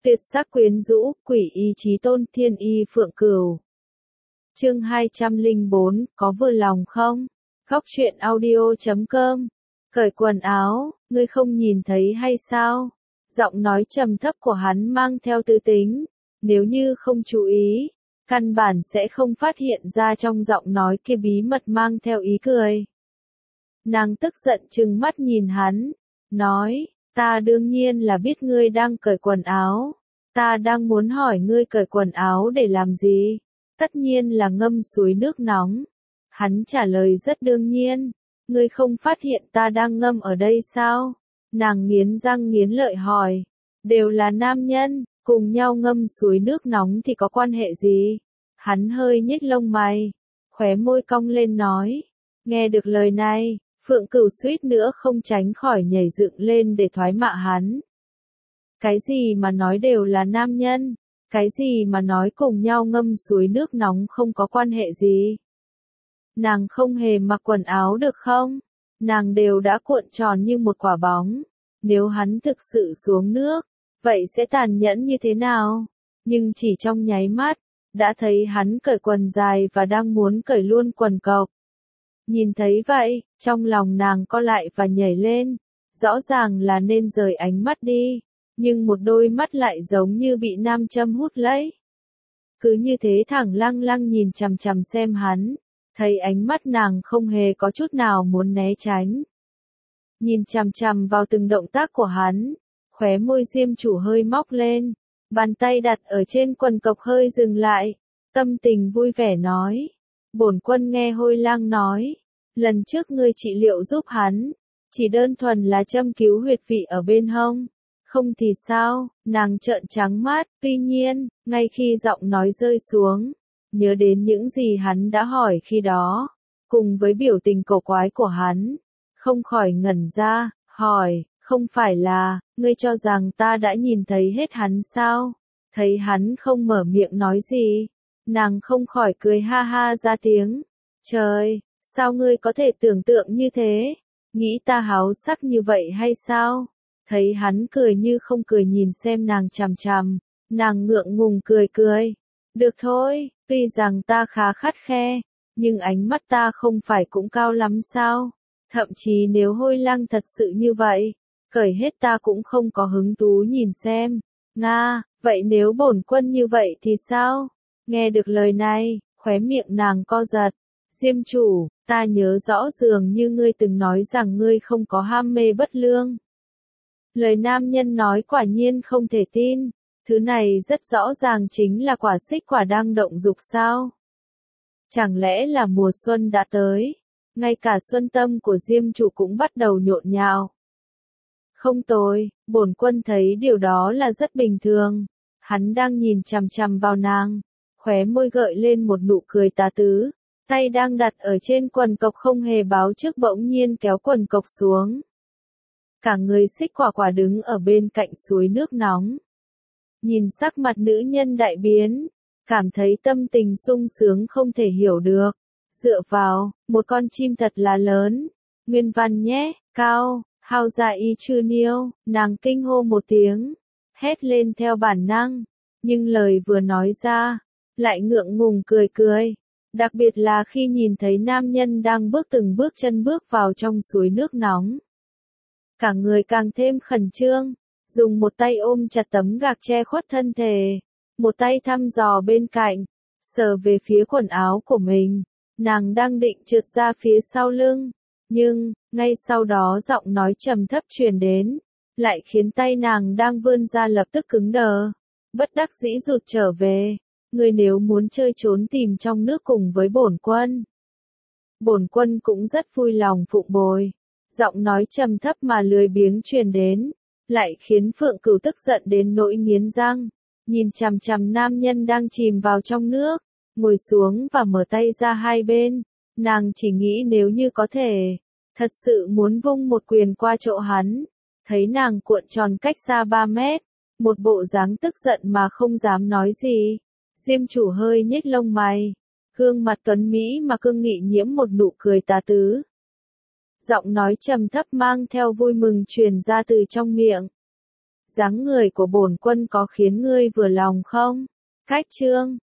Tuyệt sắc quyến rũ, quỷ ý chí tôn, thiên y phượng cửu. Chương 204, có vừa lòng không? Góc truyện audio.com. Cởi quần áo, ngươi không nhìn thấy hay sao? Giọng nói trầm thấp của hắn mang theo tư tính, nếu như không chú ý, căn bản sẽ không phát hiện ra trong giọng nói kia bí mật mang theo ý cười. Nàng tức giận trừng mắt nhìn hắn, nói, ta đương nhiên là biết ngươi đang cởi quần áo, ta đang muốn hỏi ngươi cởi quần áo để làm gì? Tất nhiên là ngâm suối nước nóng. Hắn trả lời rất đương nhiên, ngươi không phát hiện ta đang ngâm ở đây sao? Nàng nghiến răng nghiến lợi hỏi, đều là nam nhân, cùng nhau ngâm suối nước nóng thì có quan hệ gì? Hắn hơi nhếch lông mày, khóe môi cong lên nói, nghe được lời này, Phượng Cửu suýt nữa không tránh khỏi nhảy dựng lên để thoái mạ hắn. Cái gì mà nói đều là nam nhân, cái gì mà nói cùng nhau ngâm suối nước nóng không có quan hệ gì. Nàng không hề mặc quần áo được không? Nàng đều đã cuộn tròn như một quả bóng. Nếu hắn thực sự xuống nước, vậy sẽ tàn nhẫn như thế nào? Nhưng chỉ trong nháy mắt, đã thấy hắn cởi quần dài và đang muốn cởi luôn quần cộc. Nhìn thấy vậy, trong lòng nàng co lại và nhảy lên. Rõ ràng là nên rời ánh mắt đi, nhưng một đôi mắt lại giống như bị nam châm hút lấy. Cứ như thế thẳng lăng lăng nhìn chằm chằm xem hắn, thấy ánh mắt nàng không hề có chút nào muốn né tránh. Nhìn chằm chằm vào từng động tác của hắn, khóe môi Diêm Chủ hơi móc lên, bàn tay đặt ở trên quần cộc hơi dừng lại, tâm tình vui vẻ nói, bổn quân nghe Hôi Lang nói, lần trước ngươi trị liệu giúp hắn, chỉ đơn thuần là châm cứu huyệt vị ở bên hông. Không thì sao? Nàng trợn trắng mắt, tuy nhiên, ngay khi giọng nói rơi xuống, nhớ đến những gì hắn đã hỏi khi đó, cùng với biểu tình cổ quái của hắn, không khỏi ngẩn ra, hỏi, không phải là, ngươi cho rằng ta đã nhìn thấy hết hắn sao? Thấy hắn không mở miệng nói gì, nàng không khỏi cười ha ha ra tiếng, trời, sao ngươi có thể tưởng tượng như thế? Nghĩ ta háo sắc như vậy hay sao? Thấy hắn cười như không cười nhìn xem nàng chằm chằm, nàng ngượng ngùng cười cười. Được thôi, tuy rằng ta khá khắt khe, nhưng ánh mắt ta không phải cũng cao lắm sao? Thậm chí nếu Hôi Lang thật sự như vậy, cởi hết ta cũng không có hứng thú nhìn xem. Nga, vậy nếu bổn quân như vậy thì sao? Nghe được lời này, khóe miệng nàng co giật. Diêm Chủ, ta nhớ rõ dường như ngươi từng nói rằng ngươi không có ham mê bất lương. Lời nam nhân nói quả nhiên không thể tin, thứ này rất rõ ràng chính là quả xích quả đang động dục sao? Chẳng lẽ là mùa xuân đã tới, ngay cả xuân tâm của Diêm Chủ cũng bắt đầu nhộn nhạo. Không tồi, bổn quân thấy điều đó là rất bình thường. Hắn đang nhìn chằm chằm vào nàng, khóe môi gợi lên một nụ cười tà tứ, tay đang đặt ở trên quần cộc không hề báo trước bỗng nhiên kéo quần cộc xuống. Cả người xích quả quả đứng ở bên cạnh suối nước nóng. Nhìn sắc mặt nữ nhân đại biến, cảm thấy tâm tình sung sướng không thể hiểu được. Dựa vào, một con chim thật là lớn. Nguyên văn nhé, cao, hao dạ y chư niêu, nàng kinh hô một tiếng, hét lên theo bản năng. Nhưng lời vừa nói ra, lại ngượng ngùng cười cười. Đặc biệt là khi nhìn thấy nam nhân đang từng bước chân bước vào trong suối nước nóng. Cả người càng thêm khẩn trương, dùng một tay ôm chặt tấm gạc che khuất thân thể, một tay thăm dò bên cạnh, sờ về phía quần áo của mình, nàng đang định trượt ra phía sau lưng, nhưng, ngay sau đó giọng nói trầm thấp truyền đến, lại khiến tay nàng đang vươn ra lập tức cứng đờ, bất đắc dĩ rụt trở về, ngươi nếu muốn chơi trốn tìm trong nước cùng với bổn quân cũng rất vui lòng phụng bồi. Giọng nói trầm thấp mà lười biếng truyền đến, lại khiến Phượng Cửu tức giận đến nỗi nghiến răng, nhìn chằm chằm nam nhân đang chìm vào trong nước, ngồi xuống và mở tay ra hai bên, nàng chỉ nghĩ nếu như có thể, thật sự muốn vung một quyền qua chỗ hắn, thấy nàng cuộn tròn cách xa 3 mét, một bộ dáng tức giận mà không dám nói gì, Diêm Chủ hơi nhếch lông mày, gương mặt tuấn mỹ mà cương nghị nhiễm một nụ cười tà tứ. Giọng nói trầm thấp mang theo vui mừng truyền ra từ trong miệng. Dáng người của bổn quân có khiến ngươi vừa lòng không? Khách trương,